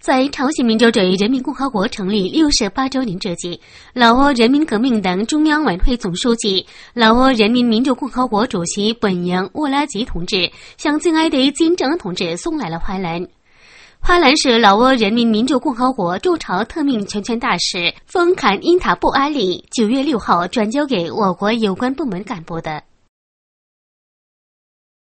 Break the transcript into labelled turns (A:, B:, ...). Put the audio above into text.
A: 在朝鲜民主主义人民共和国成立68周年之际，老挝人民革命党中央委员会总书记、老挝人民民主共和国主席本扬沃拉吉同志向敬爱的金正恩同志送来了花篮。花篮是老挝人民民主共和国驻朝特命全权大使丰坎因塔布阿里9月6号转交给我国有关部门干部的。